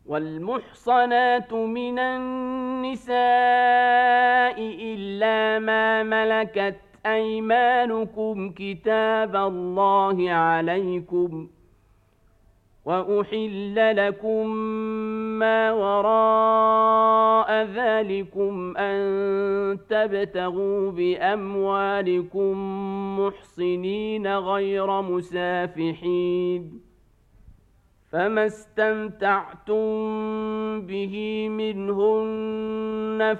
والمحصنات من النساء إلا ما ملكت أيمانكم كتاب الله عليكم، وأحل لكم ما وراء ذلكم أن تبتغوا بأموالكم محصنين غير مسافحين، فما استمتعتم به منهن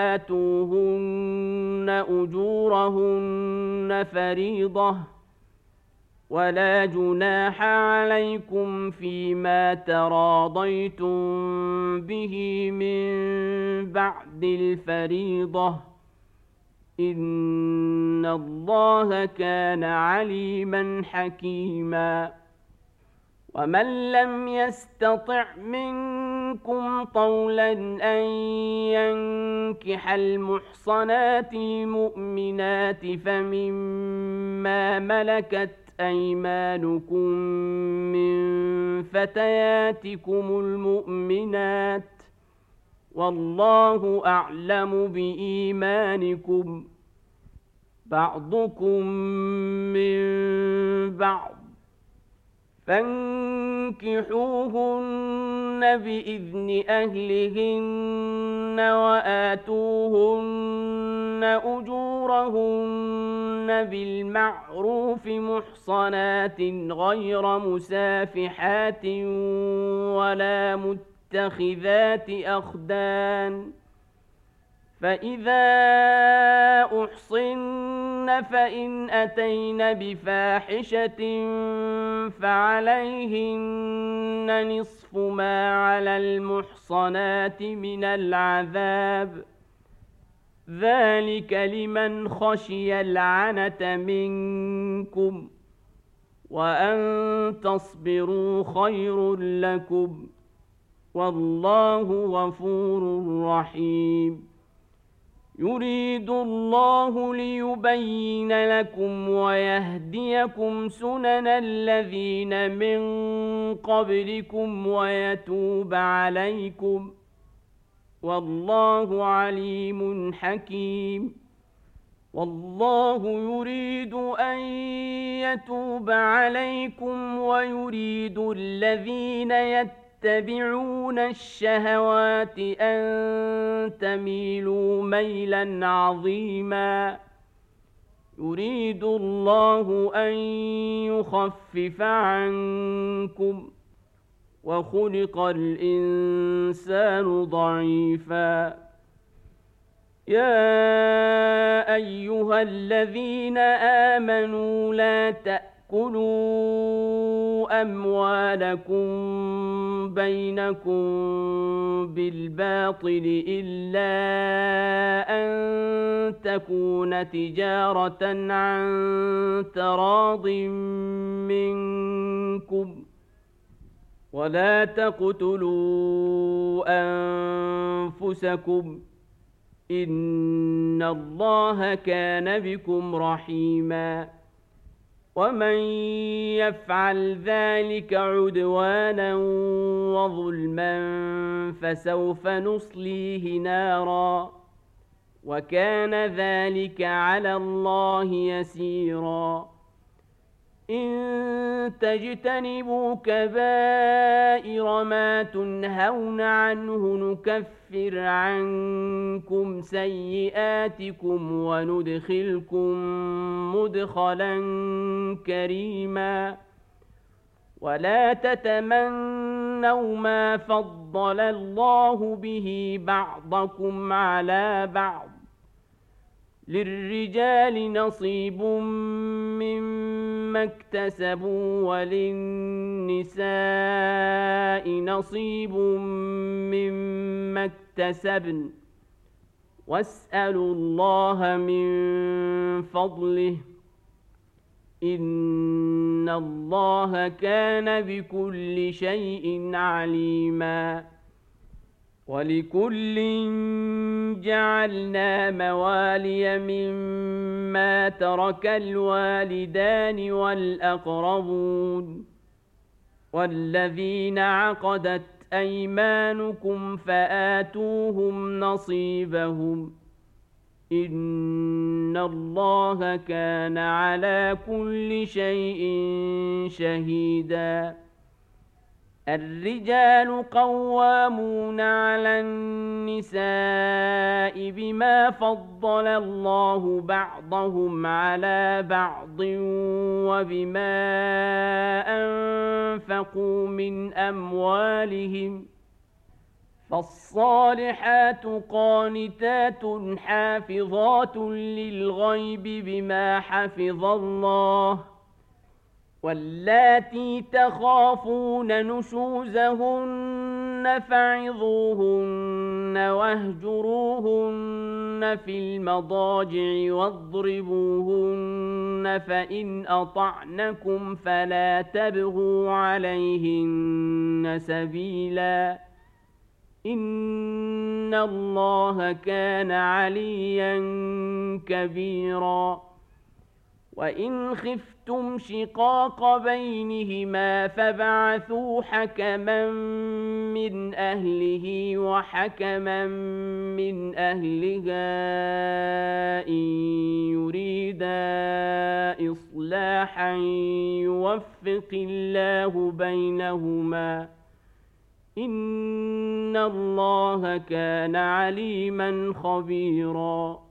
فآتوهن أجورهن فريضة، ولا جناح عليكم فيما تراضيتم به من بعد الفريضة، إن الله كان عليما حكيما. ومن لم يستطع منكم طولا أن ينكح المحصنات المؤمنات فمما ملكت أيمانكم من فتياتكم المؤمنات، والله أعلم بإيمانكم، بعضكم من بعض، فانكحوهن بإذن أهلهن وآتوهن أجورهن بالمعروف محصنات غير مسافحات ولا متخذات أخدان، فإذا أحصن فإن أتين بفاحشة فعليهن نصف ما على المحصنات من العذاب، ذلك لمن خشي العنة منكم، وأن تصبروا خير لكم، والله غفور رحيم. يريد الله ليبين لكم ويهديكم سنن الذين من قبلكم ويتوب عليكم، والله عليم حكيم. والله يريد أن يتوب عليكم ويريد الذين يتبعون الشهوات أن تميلوا ميلا عظيما. يريد الله أن يخفف عنكم، وخلق الإنسان ضعيفا. يا أيها الذين آمنوا لا تأكلوا أموالكم بينكم بالباطل إلا أن تكون تجارة عن تراض منكم، ولا تقتلوا أنفسكم، إن الله كان بكم رحيما. ومن يفعل ذلك عدوانا وظلما فسوف نصليه نارا، وكان ذلك على الله يسيرا. إن تجتنبوا كبائر ما تنهون عنه نكفر عنكم سيئاتكم وندخلكم مدخلا كريما. ولا تتمنوا ما فضل الله به بعضكم على بعض، للرجال نصيب مما اكتسبوا وللنساء نصيب مما اكتسبن، واسألوا الله من فضله، إن الله كان بكل شيء عليما. ولكل جعلنا موالي مما ترك الوالدان والأقربون والذين عقدت أيمانكم فآتوهم نصيبهم إن الله كان على كل شيء شهيدا الرجال قوامون على النساء بما فضل الله بعضهم على بعض وبما أنفقوا من أموالهم فالصالحات قانتات حافظات للغيب بما حفظ الله واللاتي تخافون نشوزهن فعظوهن واهجروهن في المضاجع واضربوهن فإن أطعنكم فلا تبغوا عليهن سبيلا إن الله كان عليا كبيرا وإن خفتم شقاق بينهما فبعثوا حكما من أهله وحكما من أهلها إن يريدا إصلاحا يوفق الله بينهما إن الله كان عليما خبيرا